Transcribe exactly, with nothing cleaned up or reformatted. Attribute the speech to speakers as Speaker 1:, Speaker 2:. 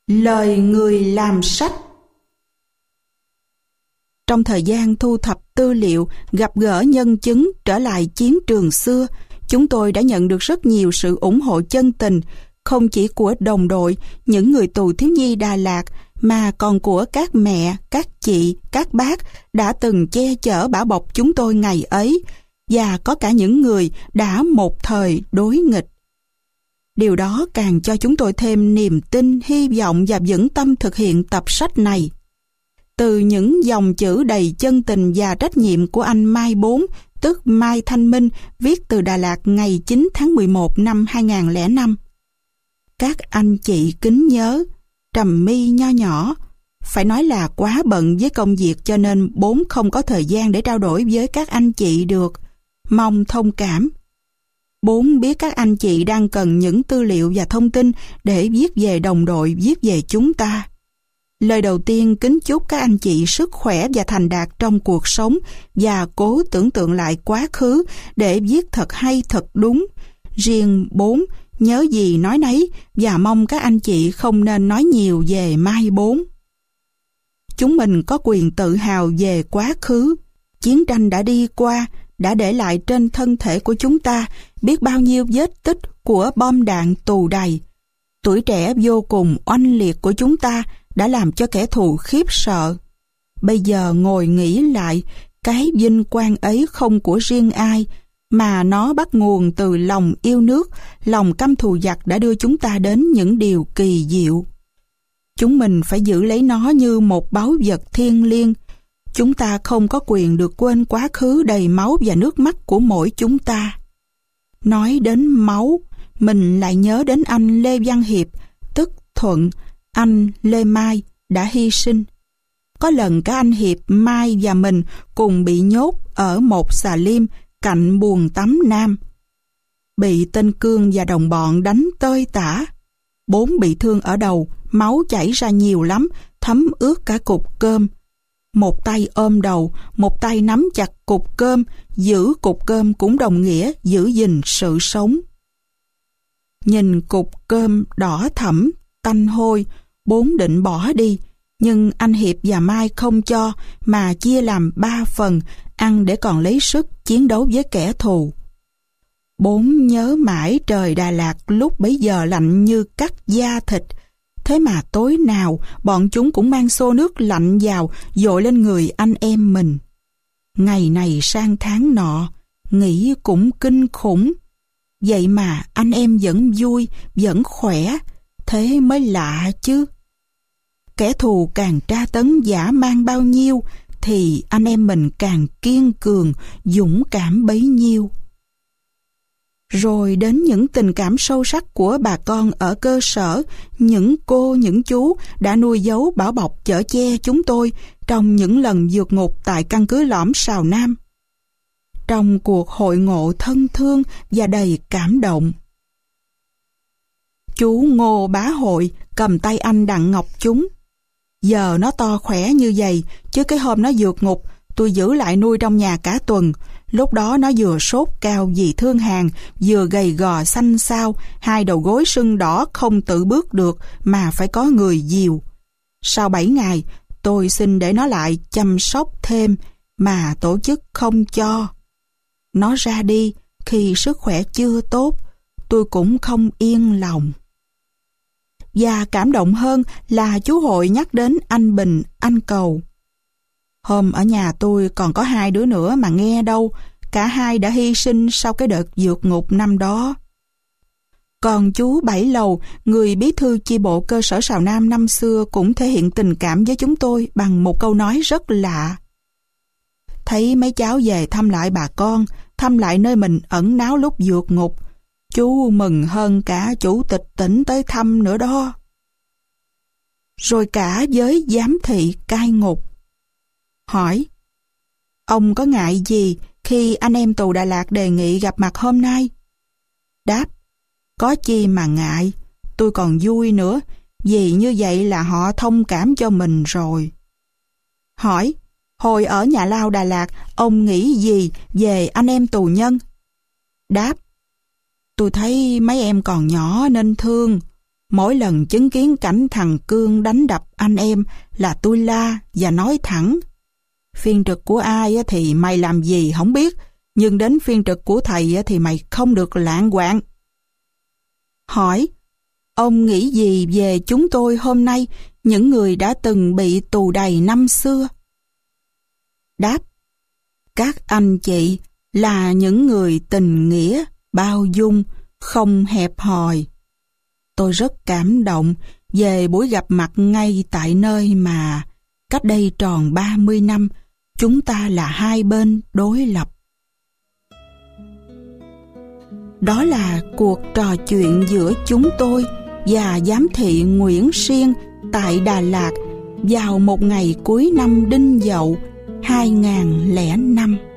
Speaker 1: Lời người làm sách. Trong thời gian thu thập tư liệu, gặp gỡ nhân chứng trở lại chiến trường xưa, chúng tôi đã nhận được rất nhiều sự ủng hộ chân tình, không chỉ của đồng đội, những người tù thiếu nhi Đà Lạt, mà còn của các mẹ, các chị, các bác đã từng che chở bảo bọc chúng tôi ngày ấy, và có cả những người đã một thời đối nghịch. Điều đó càng cho chúng tôi thêm niềm tin, hy vọng và vững tâm thực hiện tập sách này. Từ những dòng chữ đầy chân tình và trách nhiệm của anh Mai Bốn, tức Mai Thanh Minh, viết từ Đà Lạt ngày chín tháng mười một năm hai nghìn không trăm lẻ năm. Các anh chị kính nhớ, Trầm My nho nhỏ, phải nói là quá bận với công việc cho nên Bốn không có thời gian để trao đổi với các anh chị được. Mong thông cảm. Bốn biết các anh chị đang cần những tư liệu và thông tin để viết về đồng đội, viết về chúng ta. Lời đầu tiên kính chúc các anh chị sức khỏe và thành đạt trong cuộc sống và cố tưởng tượng lại quá khứ để viết thật hay thật đúng. Riêng Bốn nhớ gì nói nấy và mong các anh chị không nên nói nhiều về Mai Bốn. Chúng mình có quyền tự hào về quá khứ. Chiến tranh đã đi qua, đã để lại trên thân thể của chúng ta biết bao nhiêu vết tích của bom đạn tù đày. Tuổi trẻ vô cùng oanh liệt của chúng ta đã làm cho kẻ thù khiếp sợ. Bây giờ ngồi nghĩ lại, cái vinh quang ấy không của riêng ai, mà nó bắt nguồn từ lòng yêu nước, lòng căm thù giặc đã đưa chúng ta đến những điều kỳ diệu. Chúng mình phải giữ lấy nó như một báu vật thiêng liêng. Chúng ta không có quyền được quên quá khứ đầy máu và nước mắt của mỗi chúng ta. Nói đến máu, mình lại nhớ đến anh Lê Văn Hiệp, tức Thuận, anh Lê Mai, đã hy sinh. Có lần cả anh Hiệp, Mai và mình cùng bị nhốt ở một xà lim cạnh buồng tắm Nam. Bị tên Cương và đồng bọn đánh tơi tả. Bốn bị thương ở đầu, máu chảy ra nhiều lắm, thấm ướt cả cục cơm. Một tay ôm đầu, một tay nắm chặt cục cơm, giữ cục cơm cũng đồng nghĩa giữ gìn sự sống. Nhìn cục cơm đỏ thẫm, tanh hôi, Bốn định bỏ đi, nhưng anh Hiệp và Mai không cho mà chia làm ba phần, ăn để còn lấy sức chiến đấu với kẻ thù. Bốn nhớ mãi trời Đà Lạt lúc bấy giờ lạnh như cắt da thịt. Thế mà tối nào bọn chúng cũng mang xô nước lạnh vào dội lên người anh em mình. Ngày này sang tháng nọ, nghĩ cũng kinh khủng. Vậy mà anh em vẫn vui, vẫn khỏe, thế mới lạ chứ. Kẻ thù càng tra tấn dã man bao nhiêu thì anh em mình càng kiên cường, dũng cảm bấy nhiêu. Rồi đến những tình cảm sâu sắc của bà con ở cơ sở, những cô, những chú đã nuôi dấu bảo bọc chở che chúng tôi trong những lần vượt ngục tại căn cứ lõm Sào Nam. Trong cuộc hội ngộ thân thương và đầy cảm động. Chú Ngô Bá Hội cầm tay anh Đặng Ngọc Chúng. Giờ nó to khỏe như vậy, chứ cái hôm nó vượt ngục, tôi giữ lại nuôi trong nhà cả tuần. Lúc đó nó vừa sốt cao vì thương hàn, vừa gầy gò xanh xao, hai đầu gối sưng đỏ không tự bước được mà phải có người dìu. Sau bảy ngày, tôi xin để nó lại chăm sóc thêm, mà tổ chức không cho. Nó ra đi khi sức khỏe chưa tốt, tôi cũng không yên lòng. Và cảm động hơn là chú Hội nhắc đến anh Bình, anh Cầu. Hôm ở nhà tôi còn có hai đứa nữa mà nghe đâu, cả hai đã hy sinh sau cái đợt vượt ngục năm đó. Còn chú Bảy Lầu, người bí thư chi bộ cơ sở Sào Nam năm xưa cũng thể hiện tình cảm với chúng tôi bằng một câu nói rất lạ. Thấy mấy cháu về thăm lại bà con, thăm lại nơi mình ẩn náu lúc vượt ngục, chú mừng hơn cả chủ tịch tỉnh tới thăm nữa đó. Rồi cả với giám thị cai ngục. Hỏi, ông có ngại gì khi anh em tù Đà Lạt đề nghị gặp mặt hôm nay? Đáp, có chi mà ngại, tôi còn vui nữa, vì như vậy là họ thông cảm cho mình rồi. Hỏi, hồi ở nhà lao Đà Lạt, ông nghĩ gì về anh em tù nhân? Đáp, tôi thấy mấy em còn nhỏ nên thương. Mỗi lần chứng kiến cảnh thằng Cương đánh đập anh em là tôi la và nói thẳng: phiên trực của ai thì mày làm gì không biết, nhưng đến phiên trực của thầy thì mày không được lạng quạng. Hỏi: ông nghĩ gì về chúng tôi hôm nay, những người đã từng bị tù đày năm xưa? Đáp: các anh chị là những người tình nghĩa, bao dung, không hẹp hòi. Tôi rất cảm động về buổi gặp mặt ngay tại nơi mà cách đây tròn ba mươi năm chúng ta là hai bên đối lập. Đó là cuộc trò chuyện giữa chúng tôi và giám thị Nguyễn Siên tại Đà Lạt vào một ngày cuối năm Đinh Dậu hai nghìn không trăm lẻ năm.